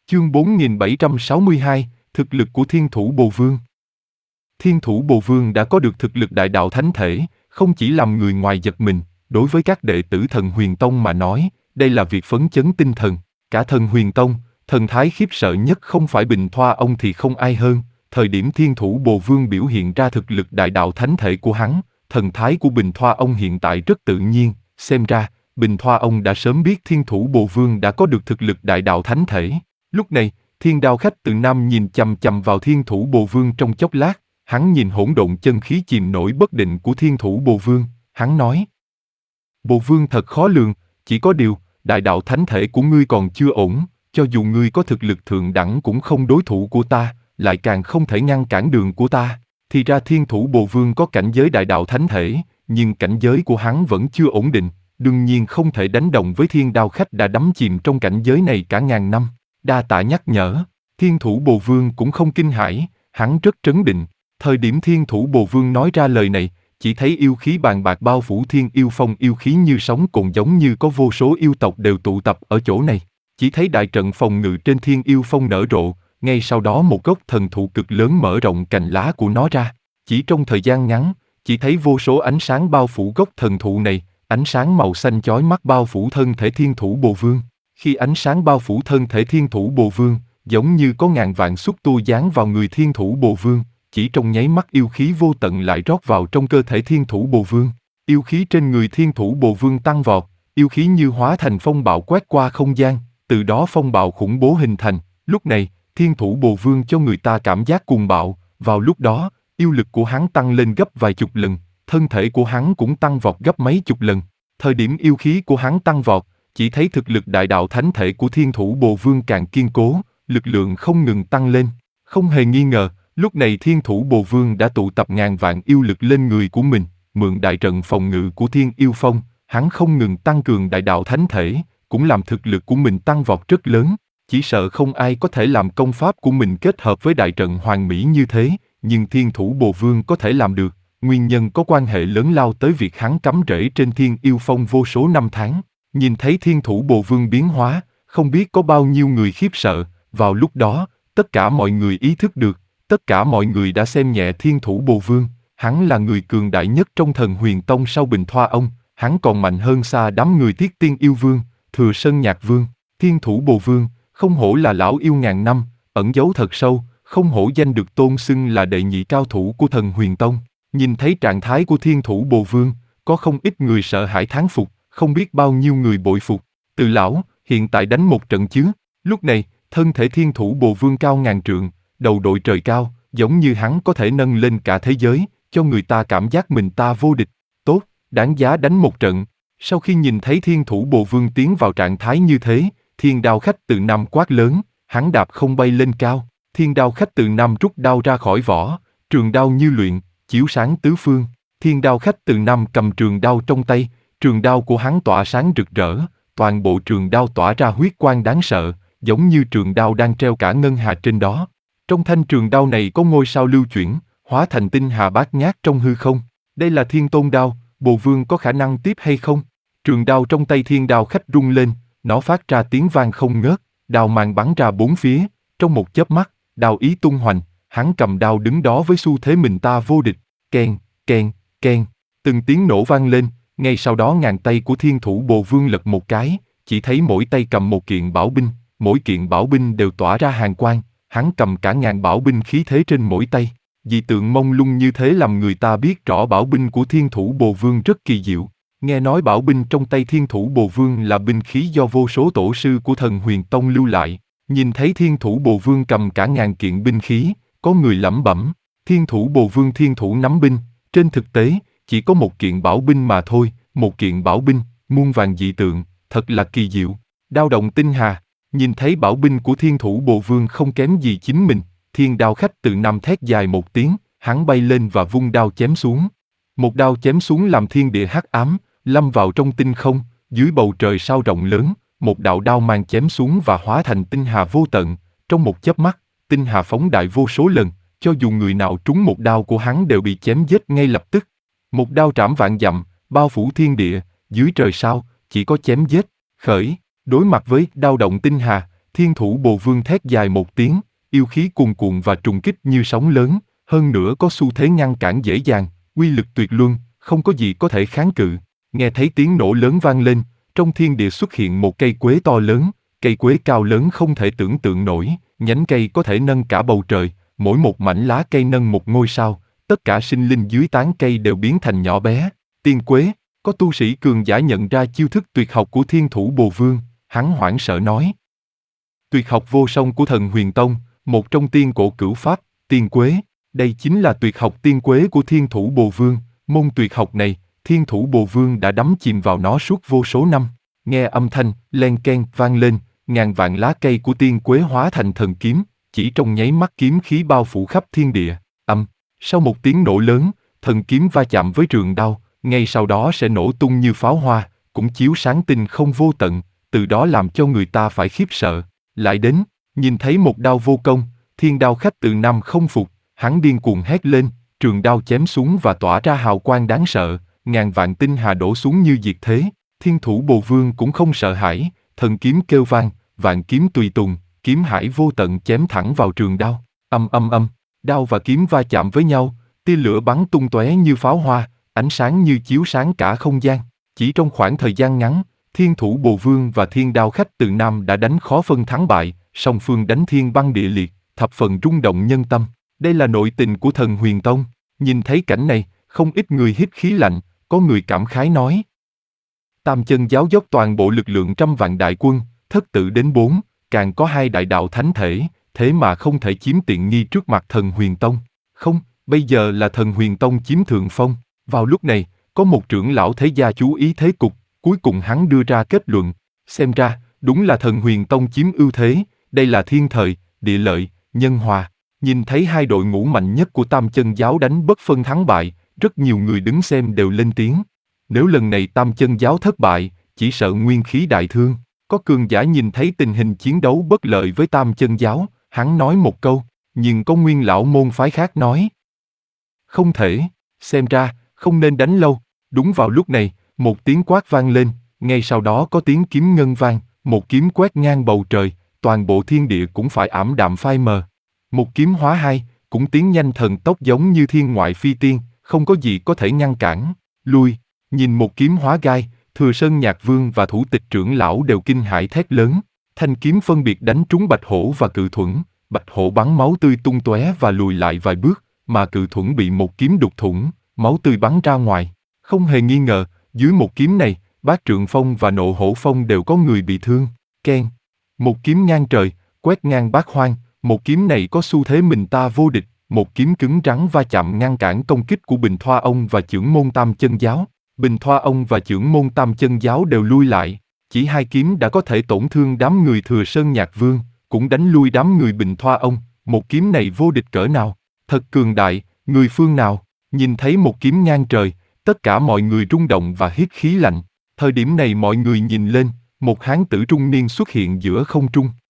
Chương 4762, thực lực của Thiên Thủ Bồ Vương. Thiên Thủ Bồ Vương đã có được thực lực đại đạo thánh thể, không chỉ làm người ngoài giật mình, đối với các đệ tử Thần Huyền Tông mà nói, đây là việc phấn chấn tinh thần. Cả Thần Huyền Tông, thần thái khiếp sợ nhất không phải Bình Thoa ông thì không ai hơn. Thời điểm Thiên Thủ Bồ Vương biểu hiện ra thực lực đại đạo thánh thể của hắn, thần thái của Bình Thoa ông hiện tại rất tự nhiên, xem ra, Bình Thoa ông đã sớm biết Thiên Thủ Bồ Vương đã có được thực lực đại đạo thánh thể. Lúc này, Thiên Đao Khách Từ Nam nhìn chằm chằm vào Thiên Thủ Bồ Vương trong chốc lát, hắn nhìn hỗn độn chân khí chìm nổi bất định của Thiên Thủ Bồ Vương, hắn nói: Bồ Vương thật khó lường, chỉ có điều, đại đạo thánh thể của ngươi còn chưa ổn, cho dù ngươi có thực lực thượng đẳng cũng không đối thủ của ta, lại càng không thể ngăn cản đường của ta. Thì ra Thiên Thủ Bồ Vương có cảnh giới đại đạo thánh thể, nhưng cảnh giới của hắn vẫn chưa ổn định, đương nhiên không thể đánh đồng với Thiên Đao Khách đã đắm chìm trong cảnh giới này cả ngàn năm. Đa tạ nhắc nhở, Thiên Thủ Bồ Vương cũng không kinh hãi, hắn rất trấn định. Thời điểm Thiên Thủ Bồ Vương nói ra lời này, chỉ thấy yêu khí bàn bạc bao phủ Thiên Yêu Phong, yêu khí như sóng cuồn giống như có vô số yêu tộc đều tụ tập ở chỗ này. Chỉ thấy đại trận phòng ngự trên Thiên Yêu Phong nở rộ, ngay sau đó một gốc thần thụ cực lớn mở rộng cành lá của nó ra. Chỉ trong thời gian ngắn, chỉ thấy vô số ánh sáng bao phủ gốc thần thụ này, ánh sáng màu xanh chói mắt bao phủ thân thể Thiên Thủ Bồ Vương. Khi ánh sáng bao phủ thân thể Thiên Thủ Bồ Vương, giống như có ngàn vạn xúc tua dán vào người Thiên Thủ Bồ Vương, chỉ trong nháy mắt yêu khí vô tận lại rót vào trong cơ thể Thiên Thủ Bồ Vương. Yêu khí trên người Thiên Thủ Bồ Vương tăng vọt, yêu khí như hóa thành phong bạo quét qua không gian, từ đó phong bạo khủng bố hình thành. Lúc này, Thiên Thủ Bồ Vương cho người ta cảm giác cuồng bạo, vào lúc đó, yêu lực của hắn tăng lên gấp vài chục lần, thân thể của hắn cũng tăng vọt gấp mấy chục lần. Thời điểm yêu khí của hắn tăng vọt, chỉ thấy thực lực đại đạo thánh thể của Thiên Thủ Bồ Vương càng kiên cố, lực lượng không ngừng tăng lên. Không hề nghi ngờ, lúc này Thiên Thủ Bồ Vương đã tụ tập ngàn vạn yêu lực lên người của mình, mượn đại trận phòng ngự của Thiên Yêu Phong, hắn không ngừng tăng cường đại đạo thánh thể, cũng làm thực lực của mình tăng vọt rất lớn. Chỉ sợ không ai có thể làm công pháp của mình kết hợp với đại trận hoàn mỹ như thế, nhưng Thiên Thủ Bồ Vương có thể làm được, nguyên nhân có quan hệ lớn lao tới việc hắn cắm rễ trên Thiên Yêu Phong vô số năm tháng. Nhìn thấy Thiên Thủ Bồ Vương biến hóa, không biết có bao nhiêu người khiếp sợ. Vào lúc đó, tất cả mọi người ý thức được, tất cả mọi người đã xem nhẹ Thiên Thủ Bồ Vương. Hắn là người cường đại nhất trong Thần Huyền Tông sau Bình Thoa ông, hắn còn mạnh hơn xa đám người Thiết Tiên Yêu Vương, Thừa Sơn Nhạc Vương. Thiên Thủ Bồ Vương, không hổ là lão yêu ngàn năm, ẩn giấu thật sâu, không hổ danh được tôn xưng là đệ nhị cao thủ của Thần Huyền Tông. Nhìn thấy trạng thái của Thiên Thủ Bồ Vương, có không ít người sợ hãi thán phục, không biết bao nhiêu người bội phục. Từ lão, hiện tại đánh một trận chứ? Lúc này, thân thể Thiên Thủ Bồ Vương cao ngàn trượng, đầu đội trời cao, giống như hắn có thể nâng lên cả thế giới, cho người ta cảm giác mình ta vô địch. Tốt, đáng giá đánh một trận. Sau khi nhìn thấy Thiên Thủ Bồ Vương tiến vào trạng thái như thế, Thiên Đao Khách Từ Nam quát lớn, hắn đạp không bay lên cao. Thiên Đao Khách Từ Nam rút đao ra khỏi vỏ, trường đao như luyện, chiếu sáng tứ phương. Thiên Đao Khách Từ Nam cầm trường đao trong tay, trường đao của hắn tỏa sáng rực rỡ, toàn bộ trường đao tỏa ra huyết quang đáng sợ, giống như trường đao đang treo cả ngân hà trên đó. Trong thanh trường đao này có ngôi sao lưu chuyển, hóa thành tinh hà bát ngát trong hư không. Đây là Thiên Tôn đao, Bồ Vương có khả năng tiếp hay không? Trường đao trong tay Thiên Đao Khách rung lên, nó phát ra tiếng vang không ngớt, đao mang bắn ra bốn phía, trong một chớp mắt, đao ý tung hoành, hắn cầm đao đứng đó với xu thế mình ta vô địch. Keng, keng, keng, từng tiếng nổ vang lên, ngay sau đó ngàn tay của Thiên Thủ Bồ Vương lật một cái, chỉ thấy mỗi tay cầm một kiện bảo binh, mỗi kiện bảo binh đều tỏa ra hàn quang, hắn cầm cả ngàn bảo binh khí thế trên mỗi tay. Dị tượng mông lung như thế làm người ta biết rõ bảo binh của Thiên Thủ Bồ Vương rất kỳ diệu. Nghe nói bảo binh trong tay Thiên Thủ Bồ Vương là binh khí do vô số tổ sư của Thần Huyền Tông lưu lại. Nhìn thấy Thiên Thủ Bồ Vương cầm cả ngàn kiện binh khí, có người lẩm bẩm, Thiên Thủ Bồ Vương thiên thủ nắm binh, trên thực tế, chỉ có một kiện bảo binh mà thôi, một kiện bảo binh, muôn vàn dị tượng, thật là kỳ diệu. Đao động tinh hà, nhìn thấy bảo binh của Thiên Thủ Bồ Vương không kém gì chính mình, Thiên Đao Khách Từ Nam thét dài một tiếng, hắn bay lên và vung đao chém xuống. Một đao chém xuống làm thiên địa hắc ám, lâm vào trong tinh không, dưới bầu trời sao rộng lớn, một đạo đao mang chém xuống và hóa thành tinh hà vô tận, trong một chớp mắt, tinh hà phóng đại vô số lần, cho dù người nào trúng một đao của hắn đều bị chém giết ngay lập tức. Một đao trảm vạn dặm, bao phủ thiên địa, dưới trời sao, chỉ có chém giết. Khởi, đối mặt với đao động tinh hà, Thiên Thủ Bồ Vương thét dài một tiếng, yêu khí cuồn cuộn và trùng kích như sóng lớn, hơn nữa có xu thế ngăn cản dễ dàng, uy lực tuyệt luân, không có gì có thể kháng cự. Nghe thấy tiếng nổ lớn vang lên, trong thiên địa xuất hiện một cây quế to lớn, cây quế cao lớn không thể tưởng tượng nổi, nhánh cây có thể nâng cả bầu trời, mỗi một mảnh lá cây nâng một ngôi sao, tất cả sinh linh dưới tán cây đều biến thành nhỏ bé. Tiên quế, có tu sĩ cường giả nhận ra chiêu thức tuyệt học của Thiên Thủ Bồ Vương, hắn hoảng sợ nói. Tuyệt học vô song của thần Huyền Tông, một trong tiên cổ cửu pháp, tiên quế, đây chính là tuyệt học tiên quế của Thiên Thủ Bồ Vương. Môn tuyệt học này, Thiên Thủ Bồ Vương đã đắm chìm vào nó suốt vô số năm. Nghe âm thanh len keng vang lên, ngàn vạn lá cây của tiên quế hóa thành thần kiếm, chỉ trong nháy mắt kiếm khí bao phủ khắp thiên địa. Sau một tiếng nổ lớn, thần kiếm va chạm với trường đao, ngay sau đó sẽ nổ tung như pháo hoa, cũng chiếu sáng tinh không vô tận, từ đó làm cho người ta phải khiếp sợ. Lại đến, nhìn thấy một đao vô công, Thiên Đao Khách từ Nam không phục, hắn điên cuồng hét lên, trường đao chém xuống và tỏa ra hào quang đáng sợ, ngàn vạn tinh hà đổ xuống như diệt thế. Thiên Thủ Bồ Vương cũng không sợ hãi, thần kiếm kêu vang, vạn kiếm tùy tùng, kiếm hải vô tận chém thẳng vào trường đao. Đao và kiếm va chạm với nhau, tia lửa bắn tung tóe như pháo hoa, ánh sáng như chiếu sáng cả không gian. Chỉ trong khoảng thời gian ngắn, Thiên Thủ Bồ Vương và Thiên Đao Khách từ Nam đã đánh khó phân thắng bại, song phương đánh thiên băng địa liệt, thập phần rung động nhân tâm. Đây là nội tình của thần Huyền Tông. Nhìn thấy cảnh này, không ít người hít khí lạnh, có người cảm khái nói. Tam Chân Giáo dốc toàn bộ lực lượng 100.000 đại quân, thất tự đến 4, càng có 2 đại đạo thánh thể, thế mà không thể chiếm tiện nghi trước mặt thần Huyền Tông. Không, bây giờ là thần Huyền Tông chiếm thượng phong. Vào lúc này, có một trưởng lão thế gia chú ý thế cục, cuối cùng hắn đưa ra kết luận. Xem ra, đúng là thần Huyền Tông chiếm ưu thế, đây là thiên thời, địa lợi, nhân hòa. Nhìn thấy hai đội ngũ mạnh nhất của Tam Chân Giáo đánh bất phân thắng bại, rất nhiều người đứng xem đều lên tiếng. Nếu lần này Tam Chân Giáo thất bại, chỉ sợ nguyên khí đại thương. Có cường giả nhìn thấy tình hình chiến đấu bất lợi với Tam Chân Giáo, hắn nói một câu, nhưng có nguyên lão môn phái khác nói. Không thể, xem ra, không nên đánh lâu. Đúng vào lúc này, một tiếng quát vang lên, ngay sau đó có tiếng kiếm ngân vang, một kiếm quét ngang bầu trời, toàn bộ thiên địa cũng phải ảm đạm phai mờ. Một kiếm hóa hai, cũng tiến nhanh thần tốc giống như thiên ngoại phi tiên, không có gì có thể ngăn cản. Lui, nhìn một kiếm hóa gai, Thừa Sơn Nhạc Vương và thủ tịch trưởng lão đều kinh hãi thét lớn. Thanh kiếm phân biệt đánh trúng Bạch Hổ và Cự Thuẫn, Bạch Hổ bắn máu tươi tung tóe và lùi lại vài bước, mà Cự Thuẫn bị một kiếm đục thủng, máu tươi bắn ra ngoài. Không hề nghi ngờ, dưới một kiếm này, Bát Trượng Phong và Nộ Hổ Phong đều có người bị thương. Keng, một kiếm ngang trời, quét ngang bát hoang, một kiếm này có xu thế mình ta vô địch, một kiếm cứng rắn va chạm ngăn cản công kích của Bình Thoa Ông và Chưởng Môn Tam Chân Giáo. Bình Thoa Ông và Chưởng Môn Tam Chân Giáo đều lui lại, chỉ hai kiếm đã có thể tổn thương đám người Thừa Sơn Nhạc Vương, cũng đánh lui đám người Bình Thoa Ông, một kiếm này vô địch cỡ nào, thật cường đại, người phương nào. Nhìn thấy một kiếm ngang trời, tất cả mọi người rung động và hít khí lạnh. Thời điểm này mọi người nhìn lên, một hán tử trung niên xuất hiện giữa không trung.